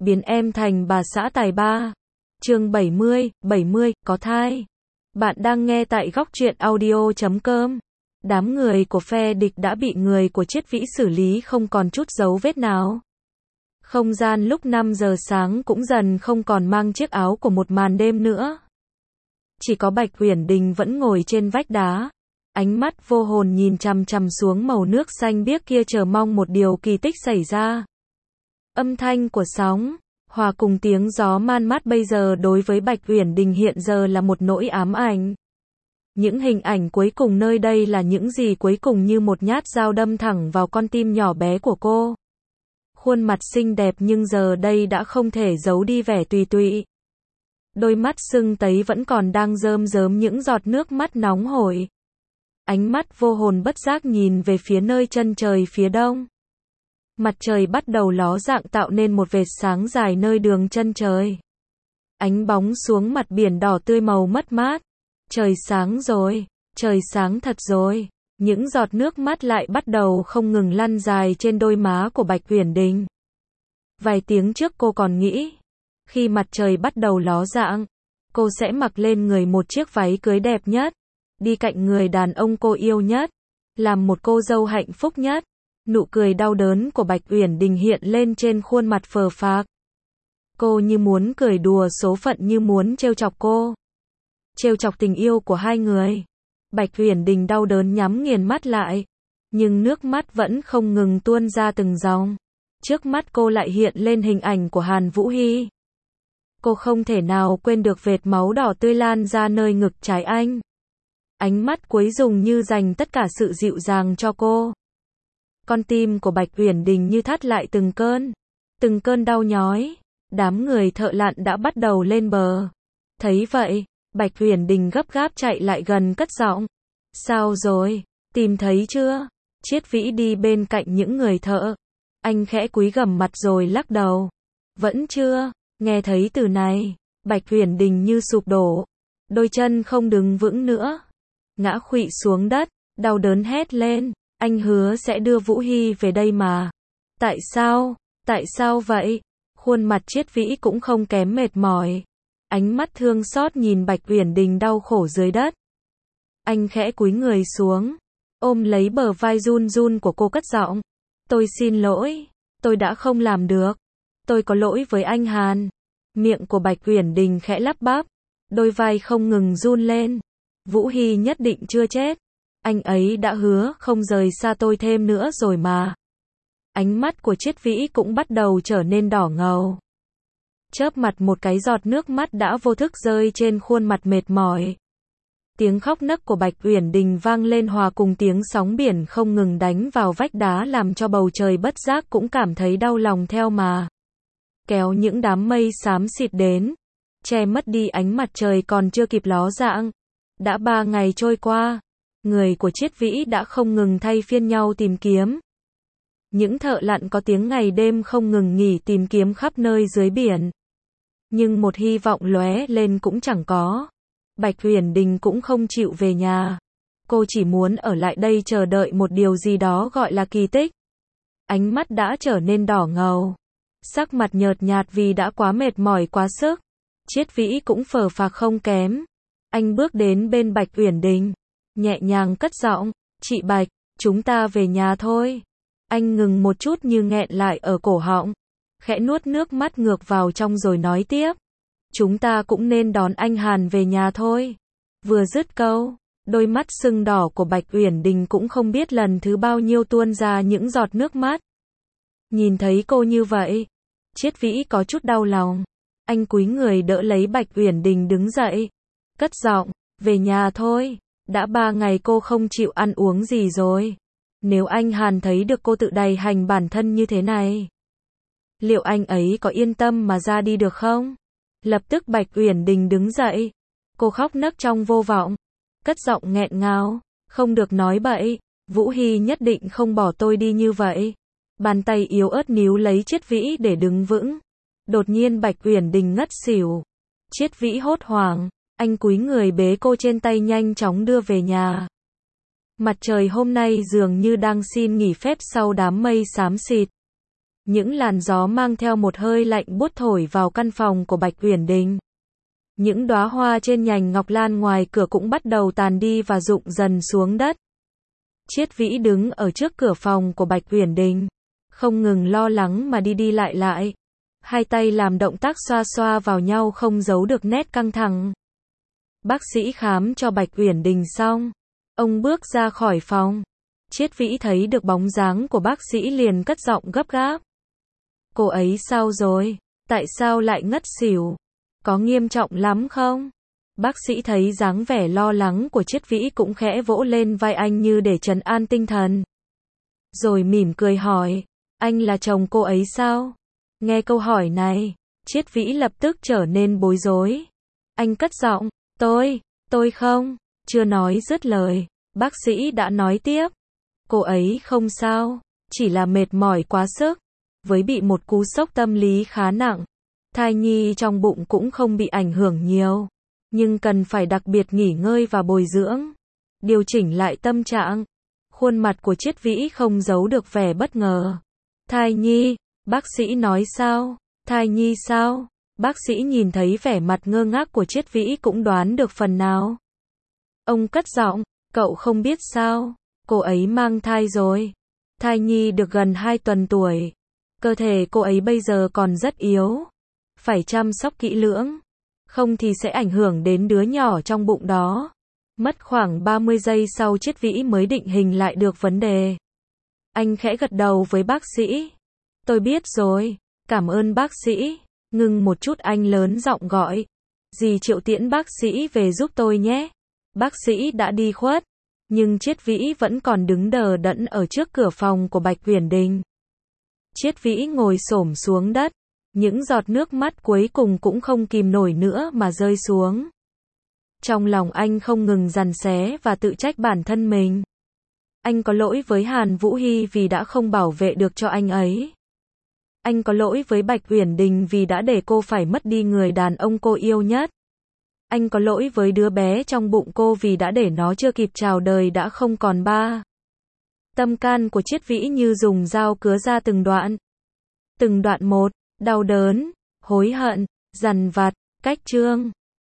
biến em thành bà xã tài ba. Chương 70, có thai. Bạn đang nghe tại góc truyện audio.com. Đám người của phe địch đã bị người của Triết Vĩ xử lý không còn chút dấu vết nào. Không gian lúc 5 giờ sáng cũng dần không còn mang chiếc áo của một màn đêm nữa. Chỉ có Bạch Uyển Đình vẫn ngồi trên vách đá. Ánh mắt vô hồn nhìn chằm chằm xuống màu nước xanh biếc kia, chờ mong một điều kỳ tích xảy ra. Âm thanh của sóng, hòa cùng tiếng gió man mát bây giờ đối với Bạch Uyển Đình hiện giờ là một nỗi ám ảnh. Những hình ảnh cuối cùng nơi đây là những gì cuối cùng như một nhát dao đâm thẳng vào con tim nhỏ bé của cô. Khuôn mặt xinh đẹp nhưng giờ đây đã không thể giấu đi vẻ tùy tụy. Đôi mắt sưng tấy vẫn còn đang rơm rớm những giọt nước mắt nóng hổi. Ánh mắt vô hồn bất giác nhìn về phía nơi chân trời phía đông. Mặt trời bắt đầu ló dạng tạo nên một vệt sáng dài nơi đường chân trời. Ánh bóng xuống mặt biển đỏ tươi màu mất mát. Trời sáng rồi, trời sáng thật rồi. Những giọt nước mắt lại bắt đầu không ngừng lăn dài trên đôi má của Bạch Uyển Đình. Vài tiếng trước cô còn nghĩ, khi mặt trời bắt đầu ló dạng, cô sẽ mặc lên người một chiếc váy cưới đẹp nhất, đi cạnh người đàn ông cô yêu nhất, làm một cô dâu hạnh phúc nhất. Nụ cười đau đớn của Bạch Uyển Đình hiện lên trên khuôn mặt phờ phạc. Cô như muốn cười đùa số phận, như muốn trêu chọc cô. Trêu chọc tình yêu của hai người. Bạch Uyển Đình đau đớn nhắm nghiền mắt lại, nhưng nước mắt vẫn không ngừng tuôn ra từng dòng. Trước mắt cô lại hiện lên hình ảnh của Hàn Vũ Hy. Cô không thể nào quên được vệt máu đỏ tươi lan ra nơi ngực trái anh. Ánh mắt cuối dùng như dành tất cả sự dịu dàng cho cô. Con tim của Bạch Uyển Đình như thắt lại từng cơn đau nhói. Đám người thợ lặn đã bắt đầu lên bờ. Thấy vậy, Bạch Uyển Đình gấp gáp chạy lại gần cất giọng. Sao rồi, tìm thấy chưa? Triết Vĩ đi bên cạnh những người thợ. Anh khẽ cúi gằm mặt rồi lắc đầu. Vẫn chưa. Nghe thấy từ này, Bạch Uyển Đình như sụp đổ. Đôi chân không đứng vững nữa. Ngã khuỵu xuống đất, đau đớn hét lên. Anh hứa sẽ đưa Vũ Hy về đây mà. Tại sao? Tại sao vậy? Khuôn mặt Triết Vĩ cũng không kém mệt mỏi. Ánh mắt thương xót nhìn Bạch Uyển Đình đau khổ dưới đất. Anh khẽ cúi người xuống, ôm lấy bờ vai run run của cô cất giọng. Tôi xin lỗi, tôi đã không làm được. Tôi có lỗi với anh Hàn. Miệng của Bạch Uyển Đình khẽ lắp bắp, đôi vai không ngừng run lên. Vũ Hy nhất định chưa chết. Anh ấy đã hứa không rời xa tôi thêm nữa rồi mà. Ánh mắt của Triết Vĩ cũng bắt đầu trở nên đỏ ngầu. Chớp mặt một cái giọt nước mắt đã vô thức rơi trên khuôn mặt mệt mỏi. Tiếng khóc nấc của Bạch Uyển Đình vang lên hòa cùng tiếng sóng biển không ngừng đánh vào vách đá, làm cho bầu trời bất giác cũng cảm thấy đau lòng theo mà. Kéo những đám mây xám xịt đến, che mất đi ánh mặt trời còn chưa kịp ló dạng. Đã 3 ngày trôi qua, người của Triết Vĩ đã không ngừng thay phiên nhau tìm kiếm. Những thợ lặn có tiếng ngày đêm không ngừng nghỉ tìm kiếm khắp nơi dưới biển. Nhưng một hy vọng lóe lên cũng chẳng có. Bạch Uyển Đình cũng không chịu về nhà. Cô chỉ muốn ở lại đây chờ đợi một điều gì đó gọi là kỳ tích. Ánh mắt đã trở nên đỏ ngầu. Sắc mặt nhợt nhạt vì đã quá mệt mỏi quá sức. Triết Vĩ cũng phờ phạc không kém. Anh bước đến bên Bạch Uyển Đình, nhẹ nhàng cất giọng. Chị Bạch, chúng ta về nhà thôi. Anh ngừng một chút như nghẹn lại ở cổ họng. Khẽ nuốt nước mắt ngược vào trong rồi nói tiếp. Chúng ta cũng nên đón anh Hàn về nhà thôi. Vừa dứt câu, đôi mắt sưng đỏ của Bạch Uyển Đình cũng không biết lần thứ bao nhiêu tuôn ra những giọt nước mắt. Nhìn thấy cô như vậy, Triết Vĩ có chút đau lòng. Anh cúi người đỡ lấy Bạch Uyển Đình đứng dậy. Cất giọng, về nhà thôi. Đã 3 ngày cô không chịu ăn uống gì rồi. Nếu anh Hàn thấy được cô tự đày hành bản thân như thế này, liệu anh ấy có yên tâm mà ra đi được không? Lập tức Bạch Uyển Đình đứng dậy. Cô khóc nấc trong vô vọng. Cất giọng nghẹn ngào. Không được nói bậy. Vũ Hy nhất định không bỏ tôi đi như vậy. Bàn tay yếu ớt níu lấy Triết Vĩ để đứng vững. Đột nhiên Bạch Uyển Đình ngất xỉu. Triết Vĩ hốt hoảng. Anh cúi người bế cô trên tay nhanh chóng đưa về nhà. Mặt trời hôm nay dường như đang xin nghỉ phép sau đám mây xám xịt. Những làn gió mang theo một hơi lạnh buốt thổi vào căn phòng của Bạch Uyển Đình. Những đóa hoa trên nhành ngọc lan ngoài cửa cũng bắt đầu tàn đi và rụng dần xuống đất. Triết Vĩ đứng ở trước cửa phòng của Bạch Uyển Đình, không ngừng lo lắng mà đi đi lại lại. Hai tay làm động tác xoa xoa vào nhau không giấu được nét căng thẳng. Bác sĩ khám cho Bạch Uyển Đình xong, ông bước ra khỏi phòng. Triết Vĩ thấy được bóng dáng của bác sĩ liền cất giọng gấp gáp. Cô ấy sao rồi? Tại sao lại ngất xỉu? Có nghiêm trọng lắm không? Bác sĩ thấy dáng vẻ lo lắng của Triết Vĩ cũng khẽ vỗ lên vai anh như để trấn an tinh thần. Rồi mỉm cười hỏi, anh là chồng cô ấy sao? Nghe câu hỏi này, Triết Vĩ lập tức trở nên bối rối. Anh cất giọng, tôi không, chưa nói dứt lời, bác sĩ đã nói tiếp. Cô ấy không sao, chỉ là mệt mỏi quá sức, với bị một cú sốc tâm lý khá nặng. Thai nhi trong bụng cũng không bị ảnh hưởng nhiều, nhưng cần phải đặc biệt nghỉ ngơi và bồi dưỡng, điều chỉnh lại tâm trạng. Khuôn mặt của Triết Vĩ không giấu được vẻ bất ngờ. Thai nhi, bác sĩ nói sao? Thai nhi sao? Bác sĩ nhìn thấy vẻ mặt ngơ ngác của Triết Vĩ cũng đoán được phần nào. Ông cất giọng, cậu không biết sao? Cô ấy mang thai rồi. Thai nhi được gần 2 tuần tuổi. Cơ thể cô ấy bây giờ còn rất yếu. Phải chăm sóc kỹ lưỡng. Không thì sẽ ảnh hưởng đến đứa nhỏ trong bụng đó. Mất khoảng 30 giây sau Triết Vĩ mới định hình lại được vấn đề. Anh khẽ gật đầu với bác sĩ. Tôi biết rồi. Cảm ơn bác sĩ. Ngừng một chút anh lớn giọng gọi. Dì Triệu tiễn bác sĩ về giúp tôi nhé. Bác sĩ đã đi khuất. Nhưng Triết Vĩ vẫn còn đứng đờ đẫn ở trước cửa phòng của Bạch Uyển Đình. Triết Vĩ ngồi xổm xuống đất. Những giọt nước mắt cuối cùng cũng không kìm nổi nữa mà rơi xuống. Trong lòng anh không ngừng giằng xé và tự trách bản thân mình. Anh có lỗi với Hàn Vũ Hy vì đã không bảo vệ được cho anh ấy. Anh có lỗi với Bạch Uyển Đình vì đã để cô phải mất đi người đàn ông cô yêu nhất. Anh có lỗi với đứa bé trong bụng cô vì đã để nó chưa kịp chào đời đã không còn ba. Tâm can của Triết Vĩ như dùng dao cứa ra từng đoạn. Từng đoạn một, đau đớn, hối hận, dằn vặt, cách trương.